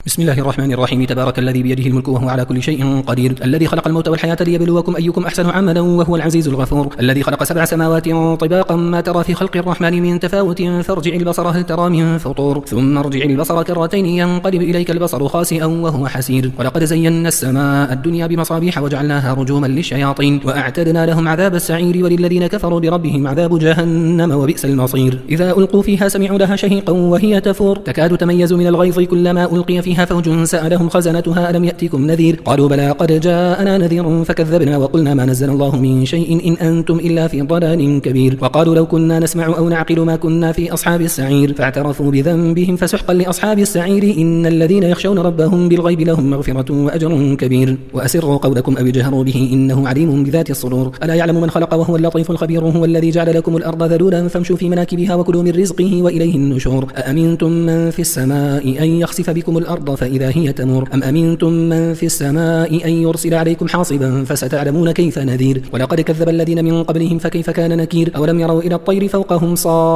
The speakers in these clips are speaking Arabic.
بسم الله الرحمن الرحيم. تبارك الذي بيده الملك وهو على كل شيء قدير، الذي خلق الموت والحياة ليبلوكم أيكم أحسن عملا وهو العزيز الغفور، الذي خلق 7 سماوات طباقا ما ترى في خلق الرحمن من تفاوت فارجع البصر هل ترى من فطور ثم ارجع البصر كرتين ينقلب إليك البصر خاسئا وهو حسير. ولقد زينا السماء الدنيا بمصابيح وجعلناها رجوما للشياطين وأعتدنا لهم عذاب السعير وللذين كفروا بربهم عذاب جهنم وبئس المصير. إذا ألقوا فيها سمعوا لها شهيقا وهي تفور تكاد تميز من الغيظ كلما ألقي فيها فوج سألهم خزنتها ألم يأتكم نذير قالوا بلى قد جاءنا نذير فكذبنا وقلنا ما نزل الله من شيء إن أنتم إلا في ضلال كبير. وقالوا لو كنا نسمع أو نعقل ما كنا في أصحاب السعير فاعترفوا بذنبهم فسحقا لأصحاب السعير إن الذين يخشون ربهم بالغيب لهم مغفرة وأجر كبير. وأسروا قولكم أو اجهروا به إنه عليم بذات الصدور ألا يعلم من خلق وهو اللطيف الخبير. هو الذي جعل لكم الأرض ذلولا فامشوا في مناكبها وكلوا من رزقه وإليه النشور. أأمنتم من في السماء أن يخسف بكم الأرض فإذا هي تمور أم أمنتم من في السماء أن يرسل عليكم حاصبا فستعلمون كيف نذير. ولقد كذب الذين من قبلهم فكيف كان نكير. أولم يروا إلى الطير فوقهم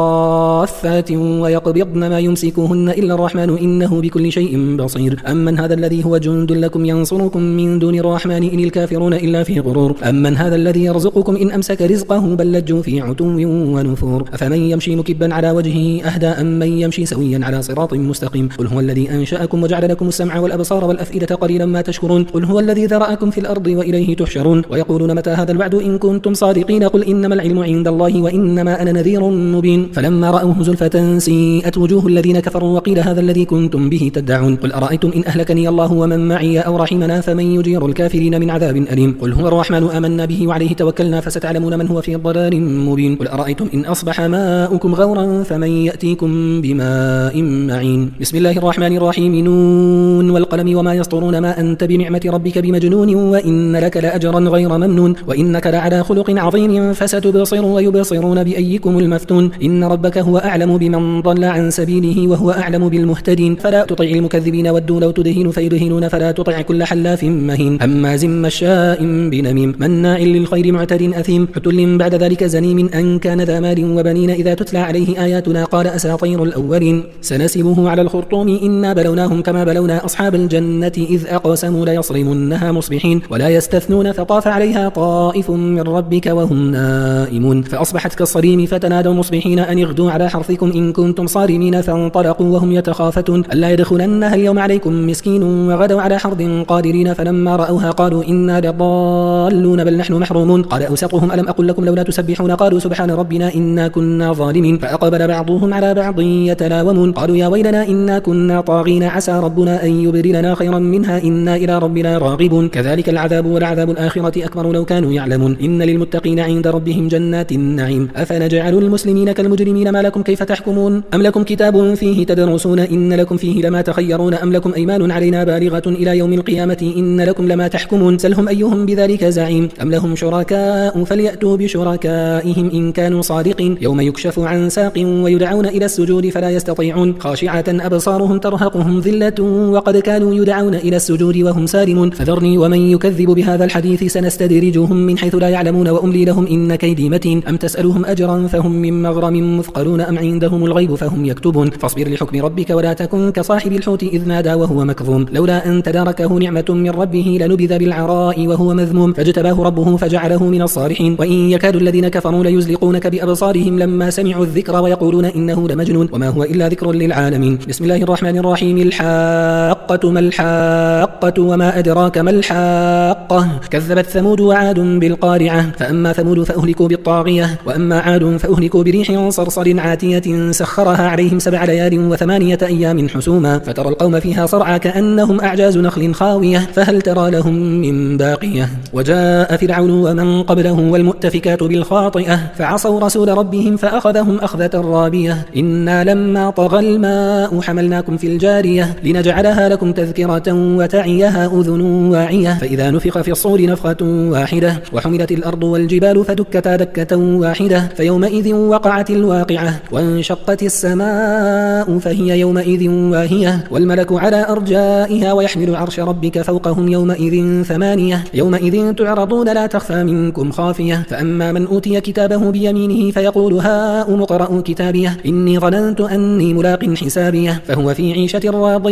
صافات ويقبضن ما يمسكهن إلا الرحمن إنه بكل شيء بصير. أمن هذا الذي هو جند لكم ينصركم من دون الرحمن إن الكافرون إلا في غرور. أمن هذا الذي يرزقكم إن أمسك رزقه بل لجوا في عتو ونفور. أفمن يمشي مكبا على وجهه أهدى أم من يمشي سويا على صراط مستقيم. قل هو الذي أنشأكم وجعل لكم السمع والأبصار والأفئدة قليلا ما تشكرون. قل هو الذي ذرأكم في الأرض وإليه تحشرون. ويقولون متى هذا الوعد إن كنتم صادقين قل إنما العلم عند الله وإنما أنا نذير مبين. فلما رأوه زلفة سيئت وجوه الذين كفروا وقيل هذا الذي كنتم به تدعون. قل أرأيتم إن أهلكني الله ومن معي أو رحمنا فمن يجير الكافرين من عذاب أليم. قل هو الرحمن آمنا به وعليه توكلنا فستعلمون من هو في ضلال مبين. قل أرأيتم إن أصبح ماؤكم غورا فمن يأتيكم بماء معين. بسم الله الرحمن الرحيم. نون والقلم وما يسطرون ما أنت بنعمة ربك بمجنون وإن لك لأجرا غير ممنون وإنك لعلى خلق عظيم فستبصر ويبصرون بأيكم المفتون. إن ربك هو أعلم بمن ضل عن سبيله وهو أعلم بالمهتدين. فلا تطع المكذبين ودوا لو تدهن فيدهنون فلا تطع كل حلاف مهين هماز مشاء بنميم مناع للخير معتد أثيم عتل بعد ذلك زنيم أن كان ذا مال وبنين إذا تتلى عليه آياتنا قال أساطير الأولين سنسبه على الخرطوم إنا بلوناهم كما بلونا أصحاب الجنة إذ أقسموا ليصرمنها مصبحين ولا يستثنون فطاف عليها طائف من ربك وهم نائمون فأصبحت كالصريم فتنادوا مصبحين أن اغدوا على حرثكم إن كنتم صارمين فانطلقوا وهم يتخافتون ألا يدخلنها اليوم عليكم مسكين وغدوا على حرد قادرين فلما رأوها قالوا إنا لضالون بل نحن محرومون قال أوسطهم ألم أقل لكم لولا تسبحون قالوا سبحان ربنا إنا كنا ظالمين فأقبل بعضهم على بعض يتلاومون قالوا يا ويلنا إنا كنا طاغين عسى ربنا أن يبدلنا خيرا منها إنا إلى ربنا راغبون كذلك العذاب والعذاب الآخرة أكبر لو كانوا يعلمون إن للمتقين عند ربهم جنات النعيم أفنجعل المسلمين كالمجرمين ما لكم كيف تحكمون أم لكم كتاب فيه تدرسون إن لكم فيه لما تخيرون أم لكم أيمان علينا بالغة إلى يوم القيامة إن لكم لما تحكمون سلهم أيهم بذلك زعيم أم لهم شركاء فليأتوا بشركائهم إن كانوا صادقين يوم يكشف عن ساق ويدعون إلى السجود فلا يستطيعون خاشعة أبصارهم ترهقهم ذلة وقد كانوا يدعون إلى السجود وهم سالمون فذرني ومن يكذب بهذا الحديث سنستدرجهم من حيث لا يعلمون وأملي لهم إن كيدي متين أم تسألهم أجرا فهم من مغرم مثقلون أم عندهم الغيب فهم يكتبون فاصبر لحكم ربك ولا تكن كصاحب الحوت إذ نادى وهو مكظوم لولا أن تداركه نعمة من ربه لنبذ بالعراء وهو مذموم فاجتباه ربه فجعله من الصالحين وإن يكاد الذين كفروا ليزلقونك بأبصارهم لما سمعوا الذكر ويقولون إنه لمجنون وما هو إلا ذكر للعالمين. بسم الله الرحمن الرحيم. الحاقة ما الحاقة وما أدراك ما الحاقة كذبت ثمود وعاد بالقارعة فأما ثمود فأهلكوا بالطاغية وأما عاد فأهلكوا بريح صرصر عاتية سخرها عليهم 7 ليال و8 أيام حسوما فترى القوم فيها صرعى كأنهم أعجاز نخل خاوية فهل ترى لهم من باقية. وجاء فرعون ومن قبله والمؤتفكات بالخاطئة فعصوا رسول ربهم فأخذهم أخذة رابية إنا لما طغى الماء حملناكم في الجارية لنجعلها لكم تذكرة وتعيها أذن واعية فإذا نفخ في الصور نفخة واحدة وحملت الأرض والجبال فدكتا دكة واحدة فيومئذ وقعت الواقعة وانشقت السماء فهي يومئذ واهية والملك على أرجائها ويحمل عرش ربك فوقهم يومئذ 8 يومئذ تعرضون لا تخفى منكم خافية فأما من أوتي كتابه بيمينه فيقول هاؤم اقرءوا كتابيه إني ظننت أني ملاق حسابيه فهو في عيشة راضية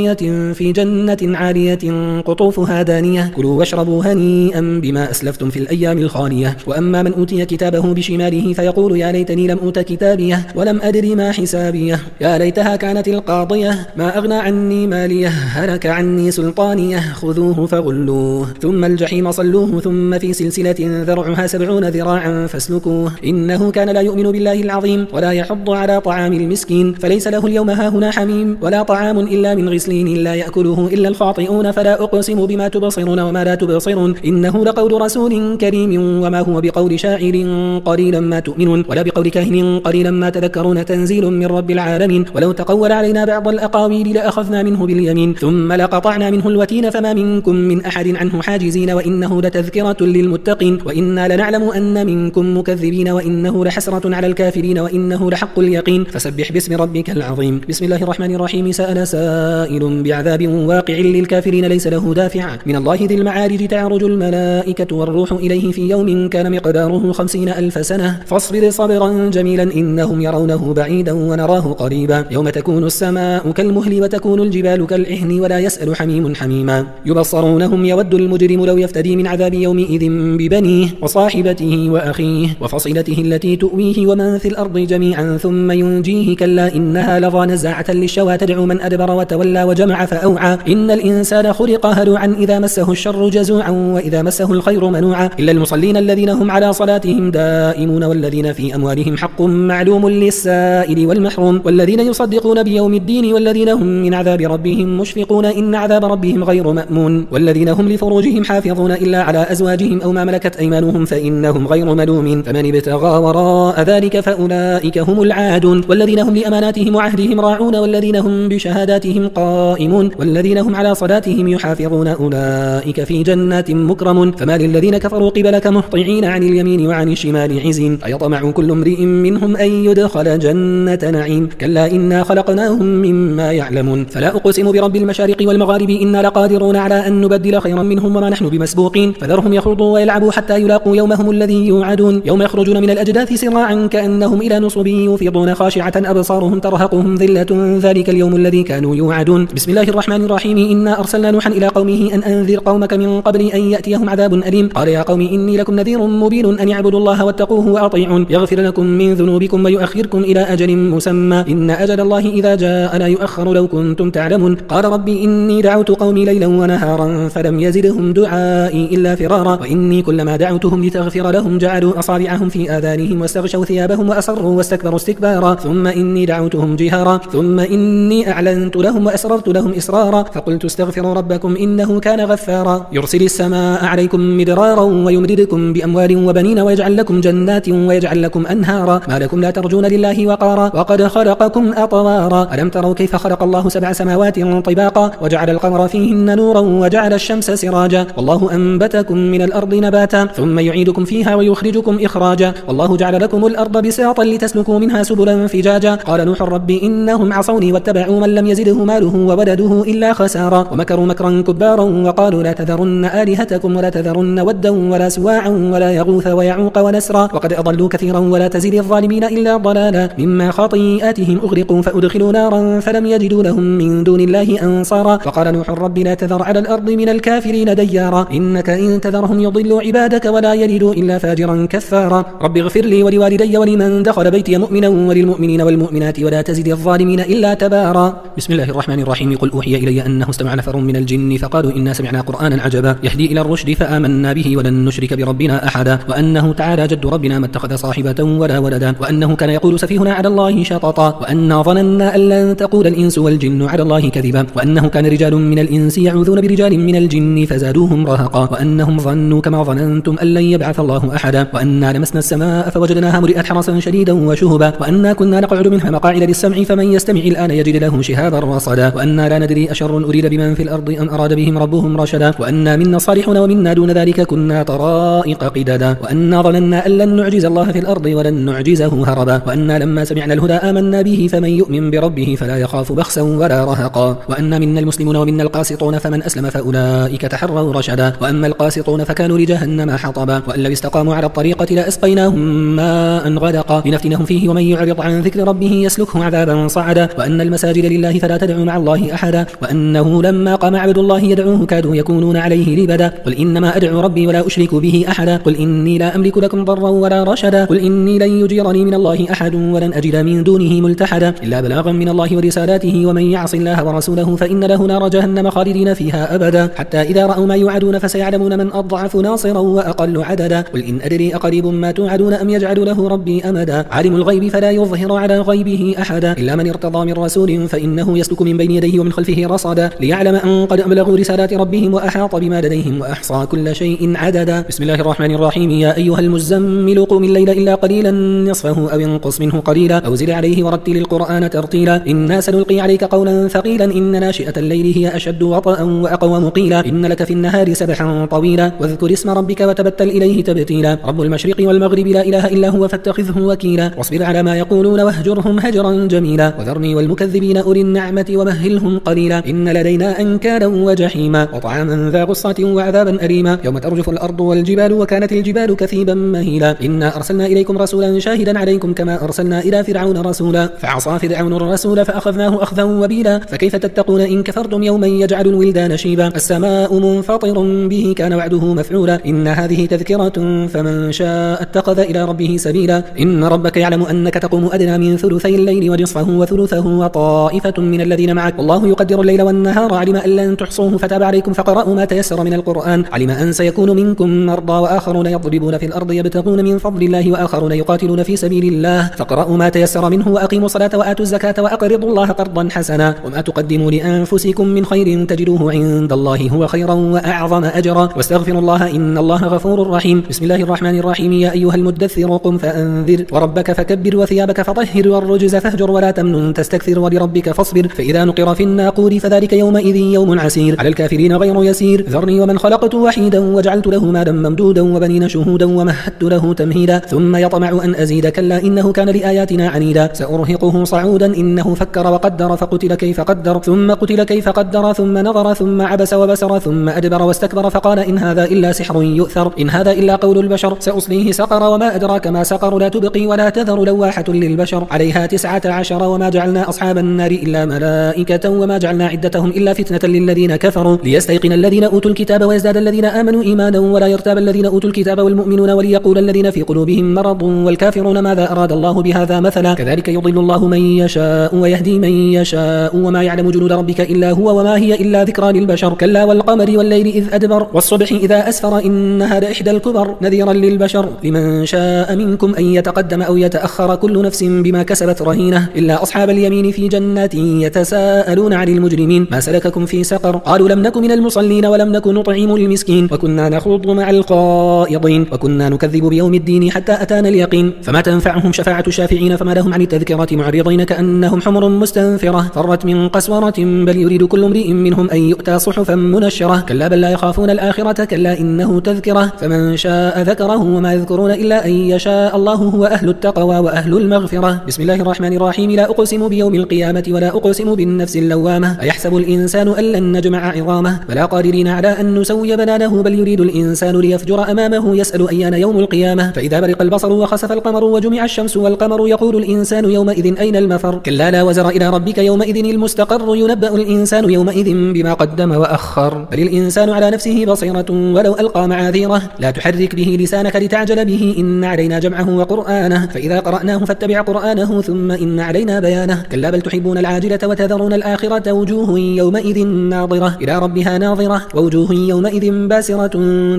راضية في جنة عالية قطوفها دانية كلوا واشربوا هنيئا بما أسلفتم في الأيام الخالية وأما من أوتي كتابه بشماله فيقول يا ليتني لم أوت كتابيه ولم أدر ما حسابيه يا ليتها كانت القاضية ما أغنى عني ماليه هلك عني سلطانيه خذوه فغلوه ثم الجحيم صلوه ثم في سلسلة ذرعها 70 ذراعا فاسلكوه إنه كان لا يؤمن بالله العظيم ولا يحض على طعام المسكين فليس له اليوم هاهنا حميم ولا طعام إلا من غسلين لا يأكله إلا الخاطئون فلا أقسم بما تبصرون وما لا تبصرون إنه لقول رسول كريم وما هو بقول شاعر قليلا ما تؤمنون ولا بقول كاهن قليلا ما تذكرون تنزيل من رب العالمين ولو تقول علينا بعض الأقاويل لأخذنا منه باليمين ثم لقطعنا منه الوتين فما منكم من أحد عنه حاجزين وإنه لتذكرة للمتقين وإنا لنعلم أن منكم مكذبين وإنه لحسرة على الكافرين وإنه لحق اليقين فسبح باسم ربك العظيم بسم الله الرحمن الرحيم سأل سائل بعذاب واقع للكافرين ليس له دافع من الله ذي المعارج تعرج الملائكة والروح إليه في يوم كان مقداره 50,000 سنة فاصبر صبرا جميلا إنهم يرونه بعيدا ونراه قريبا يوم تكون السماء كالمهل وتكون الجبال كالعهن ولا يسأل حميم حميما يبصرونهم يود المجرم لو يفتدي من عذاب يومئذ ببنيه وصاحبته وأخيه وفصيلته التي تؤويه ومن في الأرض جميعا ثم ينجيه كلا إنها لظى نزاعة للشوى تدعو من أدبر وتولى وجمع فأوعى إن الإنسان خلق هلوعا إذا مسه الشر جزوعا وإذا مسه الخير منوعا إلا المصلين الذين هم على صلاتهم دائمون والذين في أموالهم حق معلوم للسائل والمحروم والذين يصدقون بيوم الدين والذين هم من عذاب ربهم مشفقون إن عذاب ربهم غير مأمون والذين هم لفروجهم حافظون إلا على أزواجهم أو ما ملكت أيمانهم فإنهم غير ملوم فمن ابتغى وراء ذلك فأولئك هم العادون والذين هم لأماناتهم وعهدهم راعون والذين هم بشهاداتهم قائمون والذين هم على صلاتهم يحافظون أولئك في جنات مكرمون فما للذين كفروا قبلك مهطعين عن اليمين وعن الشمال عزين أيطمع كل امرئ منهم أن يدخل جنة نعيم كلا إنا خلقناهم مما يعلمون فلا أقسم برب المشارق والمغارب إنا لقادرون على أن نبدل خيرا منهم وما نحن بمسبوقين فذرهم يخوضوا ويلعبوا حتى يلاقوا يومهم الذي يوعدون يوم يخرجون من الأجداث سراعا كأنهم إلى نصب يوفضون خاشعة أبصارهم ترهقهم ذلة ذلك اليوم الذي كانوا يوعدون بسم الله الرحمن الرحيم إنا أرسلنا نوحا إلى قومه أن أنذر قومك من قبل أن يأتيهم عذاب أليم قال يا قوم إني لكم نذير مبين أن يعبدوا الله واتقوه وأطيعون يغفر لكم من ذنوبكم ويؤخركم إلى أجل مسمى إن أجل الله إذا جاء لا يؤخر لو كنتم تعلمون قال ربي إني دعوت قومي ليلا ونهارا فلم يزدهم دعائي إلا فرارا وإني كلما دعوتهم لتغفر لهم جعلوا أصابعهم في آذانهم واستغشوا ثيابهم وأصروا واستكبروا استكبارا ثم إني دعوتهم جهارا ثم إني أعلنت لهم وأسررت لهم إسرارا فقلت استغفروا ربكم إنه كان غفارا يرسل السماء عليكم مدرارا ويمددكم بأموال وبنين ويجعل لكم جنات ويجعل لكم أنهارا ما لكم لا ترجون لله وقارا وقد خلقكم أطوارا ألم تروا كيف خلق الله 7 سماوات طباقا وجعل القمر فيهن نورا وجعل الشمس سراجا والله أنبتكم من الأرض نباتا ثم يعيدكم فيها ويخرجكم إخراجا والله جعل لكم الأرض بساطا لتسلكوا منها سبلا فجاجا قال نوح رب إنهم عصوني واتبعوا من لم يزده ماله وولده إلا خسارا ومكروا مكرا كبارا وقالوا لا تذرن آلهتكم ولا تذرن ودا ولا سواعا ولا يغوث ويعوق ونسرا وقد أضلوا كثيرا ولا تزد الظالمين إلا ضلالا مما خطيئاتهم أغرقوا فأدخلوا نارا فلم يجدوا لهم من دون الله أنصارا وقال نوح رب لا تذر على الأرض من الكافرين ديارا إنك إن تذرهم يضلوا عبادك ولا يلدوا إلا فاجرا كفارا رب اغفر لي ولوالدي ولمن دخل بيتي مؤمنا وللمؤمنين والمؤمنات ولا تزد الظالمين إلا تبارا بسم الله الرحمن الرحيم قل أوحي إلي أنه استمع نفر من الجن فقالوا إنا سمعنا قرآنا عجبا يهدي إلى الرشد فآمنا به ولن نشرك بربنا أحدا وأنه تعالى جد ربنا ما اتخذ صاحبة ولا ولدا وأنه كان يقول سفيهنا على الله شططا وأنا ظننا أن لن تقول الإنس والجن على الله كذبا وأنه كان رجال من الإنس يعوذون برجال من الجن فزادوهم رهقا وأنهم ظنوا كما ظننتم أن لن يبعث الله أحدا وأنا لمسنا السماء فوجدناها ملئت حرسا شديدا وشهبا وأنا كنا نقعد منها مقاعد للسمع فمن يستمع الآن يجد له شهابا رصدا وأنا لا ندري أشر أريد بمن في الأرض أم أراد بهم ربهم رشدا وأنا منا صالحون ومنا دون ذلك كنا طرائق قددا وأنا ظننا أن لن نعجز الله في الأرض ولن نعجزه هربا وأنا لما سمعنا الهدى آمنا به فمن يؤمن بربه فلا يخاف بخسا ولا رهقا وأنا منا المسلمون ومنا القاسطون فمن أسلم فأولئك تحروا رشدا وأما القاسطون فكانوا لجهنم حطبا وأن لو استقاموا على الطريقة لأسقيناهم ماء غدقا لنفتنهم فيه ومن يعرض عن ذكر ربه يسلكه عذابا صعدا وأن المساجد لله فلا تدعوا مع الله الله أحدا وأنه لما قام عبد الله يدعوه كادوا يكونون عليه لبدا قل إنما أدعو ربي ولا أشرك به أحدا قل إني لا أملك لكم ضرا ولا رشدا قل إني لن يجيرني من الله أحد ولن أجد من دونه ملتحدا إلا بلاغا من الله ورسالاته ومن يعص الله ورسوله فإن له نار جهنم خالدين فيها أبدا حتى إذا رأوا ما يوعدون فسيعلمون من أضعف ناصرا وأقل عددا قل إن أدري أقريب ما توعدون أم يجعل له ربي أمدا عالم الغيب فلا يظهر على غيبه أحدا إلا من ارتضى من رسول فإنه يسلك من بين يديه ومن خلفه رصدا ليعلم أن قد أبلغوا رسالات ربهم وأحاط بما لديهم وأحصى كل شيء عددا بسم الله الرحمن الرحيم يا أيها المزمل قم الليل إلا قليلا نصفه أو انقص منه قليلا أو زد عليه ورتل القرآن ترتيلا إنا سنلقي عليك قولا ثقيلا إن ناشئة الليل هي أشد وطئا وأقوم قيلا إن لك في النهار سبحا طويلا واذكر اسم ربك وتبتل إليه تبتيلا رب المشرق والمغرب لا إله إلا هو فاتخذه وكيلا واصبر على ما يقولون واهجرهم هجرا جميلا وذرني والمكذبين أولي النعمة ومهلهم قليلا إن لدينا أنكالا وجحيما وطعاما ذا غصة وعذابا أليما يوم ترجف الأرض والجبال وكانت الجبال كثيبا مهيلا إنا أرسلنا إليكم رسولا شاهدا عليكم كما أرسلنا إلى فرعون رسولا فعصى فرعون الرسول فأخذناه أخذا وبيلا فكيف تتقون إن كفرتم يوما يجعل الولدان شيبا السماء منفطر به كان وعده مفعولا إن هذه تذكرة فمن شاء اتخذ إلى ربه سبيلا إن ربك يعلم أنك تقوم أدنى من ثلثي الليل ونصفه وثلثه وطائفة من الذين معك والله يقدر الليل والنهار علم أن لن تحصوه فتاب عليكم فقرأوا ما تيسر من القرآن علم أن سيكون منكم مرضى وآخرون يضربون في الأرض يبتغون من فضل الله وآخرون يقاتلون في سبيل الله فقرأوا ما تيسر منه وأقيموا الصلاة وآتوا الزكاة وأقرضوا الله قرضا حسنا وما تقدموا لأنفسكم من خير تجدوه عند الله هو خيرا وأعظم أجرا واستغفروا الله إن الله غفور رحيم بسم الله الرحمن الرحيم يا أيها المدثر قم فأنذر وربك فكبر وثيابك فطهر والرجز فاهجر ولا تمنن تستكثر ولربك فاصبر فإذا نقر في الناقور فذلك يومئذ يوم عسير على الكافرين غير يسير ذرني ومن خلقت وحيدا وجعلت له مالا ممدودا وبنين شهودا ومهدت له تمهيدا ثم يطمع أن أزيد كلا إنه كان لآياتنا عنيدا سأرهقه صعودا إنه فكر وقدر فقتل كيف قدر ثم قتل كيف قدر ثم نظر ثم عبس وبسر ثم أدبر واستكبر فقال إن هذا إلا سحر يؤثر إن هذا إلا قول البشر سأصليه سقر وما أدراك ما سقر لا تبقي ولا تذر لواحة للبشر عليها 19 وما جعلنا أصحاب النار إلا ملائكة وما جعلنا عدتهم إلا فتنة للذين كفروا ليستيقن الذين أوتوا الكتاب ويزداد الذين آمنوا إيمانا ولا يرتاب الذين أوتوا الكتاب والمؤمنون وليقول الذين في قلوبهم مرض والكافرون ماذا أراد الله بهذا مثلا كذلك يضل الله من يشاء ويهدي من يشاء وما يعلم جنود ربك إلا هو وما هي إلا ذكرى للبشر كلا والقمر والليل إذ أدبر والصبح إذا أسفر إنها لإحدى الكبر نذيرا للبشر لمن شاء منكم أن يتقدم أو يتأخر كل نفس بما كسبت رهينة إلا أصحاب اليمين في جنات يتساءلون عن المجرمين ما سلككم في سقر قالوا لم نكن من المصلين ولم نكن نطعم المسكين وكنا نخوض مع الخائضين وكنا نكذب بيوم الدين حتى أتانا اليقين فما تنفعهم شفاعة الشافعين فما لهم عن التذكرة معرضين كأنهم حمر مستنفرة فرت من قسورة بل يريد كل امرئ منهم أن يؤتى صحفا منشرة كلا بل لا يخافون الآخرة كلا إنه تذكرة فمن شاء ذكره وما يذكرون إلا أن يشاء الله هو أهل التقوى وأهل المغفرة بسم الله الرحمن الرحيم لا أقسم بيوم القيامة ولا أقسم بالنفس اللوامة أيحسب الإنسان أن لن نجمع عظامه بلا قادرين على أن نسوي بنانه بل يريد الإنسان ليفجر أمامه يسأل أيان يوم القيامة فإذا برق البصر وخسف القمر وجمع الشمس والقمر يقول الإنسان يومئذ أين المفر كلا لا وزر إلى ربك يومئذ المستقر ينبأ الإنسان يومئذ بما قدم وأخر بل الإنسان على نفسه بصيرة ولو ألقى معاذيره لا تحرك به لسانك لتعجل به إن علينا جمعه وقرآنه فإذا قرأناه فاتبع قرآنه ثم إن علينا بيانه كلا بل تحبون العاجلة وتذرون الآخرة وجوه يومئذ ناظرة إلى ربها ناظرة ووجوه يومئذ باسرة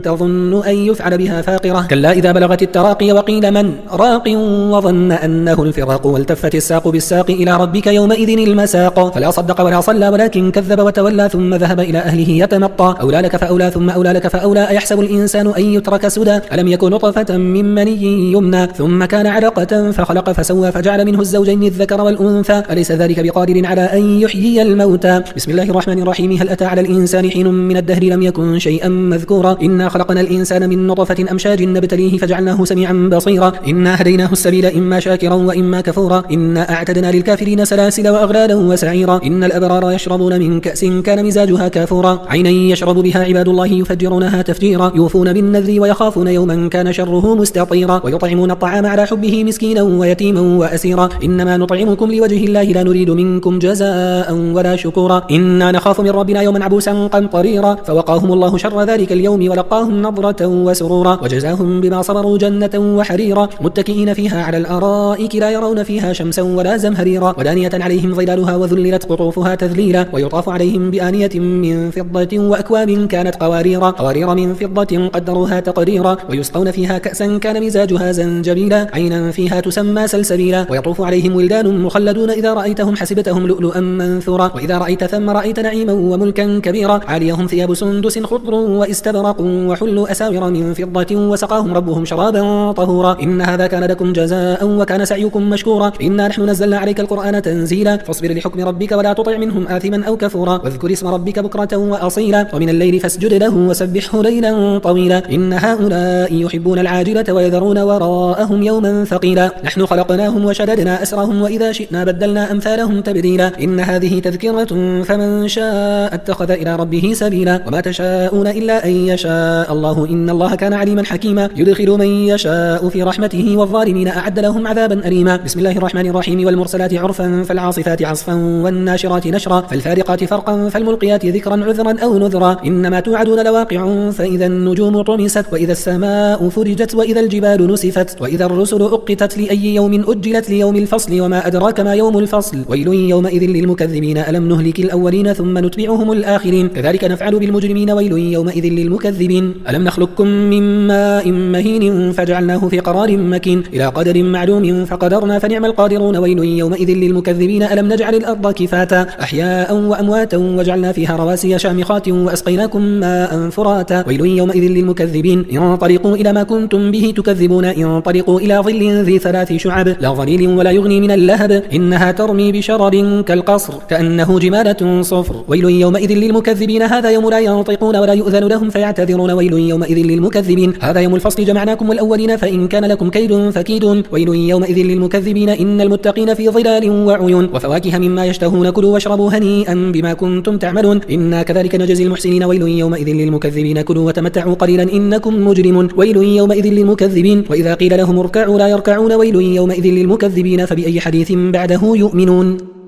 تظن أن يفعل بها فاقرة كلا إذا بلغت التراقي وقيل من راق وظن أنه الفراق والتفت الساق بالساق إلى ربك يومئذ المساق فلا صدق ولا صلى ولكن كذب وتولى ثم ذهب إلى أهله يتمطى أولى لك فأولى ثم أولى لك فأولى أيحسب الإنسان أن يترك سدى ألم يكن نطفة من مني يمنى ثم كان علقة فخلق فسوى فجعل منه الزوجين الذكر والأنثى أليس ذلك بقادر على أن يحيي الموتى بسم الله الرحمن الرحيم هل أتى على الإنسان حين من الدهر لم يكن شيئا مذكورا إنا خلقنا الإنسان من نطفة أمشاج نبتليه فجعلناه سميعا بصيرا إنا هديناه السبيل إما شاكرا وإما كفورا إنا أعتدنا للكافرين سلاسل وأغلالا وسعيرا إن الأبرار يشربون من كأس كان مزاجها كافورا عينا يشرب بها عباد الله يفجرونها تفجيرا يوفون بالنذر ويخافون يوما كان شره مستطيرا ويطعمون الطعام على حبه مسكينا ويتيما وأسيرا إنما نطعمكم لوجه الله لا نريد منكم جزاء جزاء ولا شكورا إنا نخاف من ربنا يوما عبوسا قمطريرا فوقاهم الله شر ذلك اليوم ولقاهم نضرة وسرورا وجزاهم بما صبروا جنة وحريرا متكئين فيها على الأرائك لا يرون فيها شمسا ولا زمهريرا ودانية عليهم ظلالها وذللت قطوفها تذليلا ويطاف عليهم بآنية من فضة وأكواب كانت قوارير من فضة قدروها تقديرا ويسقون فيها كأسا كان مزاجها زنجبيلا عينا فيها تسمى سلسبيلا ويطوف عليهم ولدان مخلدون إذا رأيتهم حسبتهم لؤلؤا منثورا وإذا رأيت ثم رأيت نعيما وملكا كبيرا عاليهم ثياب سندس خضر واستبرق وحلوا أساور من فضة وسقاهم ربهم شرابا طهورا إن هذا كان لكم جزاء وكان سعيكم مشكورا إنا نحن نزلنا عليك القرآن تنزيلا فاصبر لحكم ربك ولا تطع منهم آثما أو كفورا واذكر اسم ربك بكرة وأصيلا ومن الليل فاسجد له وسبحه ليلا طويلا إن هؤلاء يحبون العاجلة ويذرون وراءهم يوما ثقيلا نحن خلقناهم وشددنا أسرهم وإذا شئنا بدلنا أمثالهم تبديلا إن هذه تذكرة فمن شاء اتخذ إلى ربه سبيلا وما تشاءون إلا أن يشاء الله إن الله كان عليما حكيما يدخل من يشاء في رحمته والظالمين أعد لهم عذابا أليما بسم الله الرحمن الرحيم والمرسلات عرفا فالعاصفات عصفا والناشرات نشرا فالفارقات فرقا فالملقيات ذكرا عذرا أو نذرا إنما توعدون لواقع فإذا النجوم طمست وإذا السماء فرجت وإذا الجبال نسفت وإذا الرسل أقتت لأي يوم أجلت ليوم الفصل وما أدراك ما يوم الفصل ويل يومئذ للمكذبين ألم نهلك الأولين ثم نتبعهم الآخرين كذلك نفعل بالمجرمين ويل يومئذ للمكذبين ألم نخلقكم من ماء مهين فجعلناه في قرار مكين إلى قدر معلوم فقدرنا فنعم القادرون ويل يومئذ للمكذبين ألم نجعل الأرض كفاتا أحياء وأمواتا وجعلنا فيها رواسي شامخات وأسقيناكم ماء فراتا ويل يومئذ للمكذبين انطلقوا إلى ما كنتم به تكذبون انطلقوا إلى ظل ذي 3 شعب لا ظليل ولا يغني من اللهب إنها ترمي بشرر كالقصر كأنه جمالة صفر ويل يومئذ للمكذبين هذا يوم لا ينطقون ولا يؤذن لهم فيعتذرون ويل يومئذ للمكذبين هذا يوم الفصل جمعناكم والأولين فإن كان لكم كيد فكيدون ويل يومئذ للمكذبين إن المتقين في ظلال وعيون وفواكه مما يشتهون كلوا واشربوا هنيئا بما كنتم تعملون إنا كذلك نجزي المحسنين ويل يومئذ للمكذبين كلوا وتمتعوا قليلا إنكم مجرمون ويل يومئذ للمكذبين وإذا قيل لهم اركعوا لا يركعون ويل يومئذ للمكذبين فبأي حديث بعده يؤمنون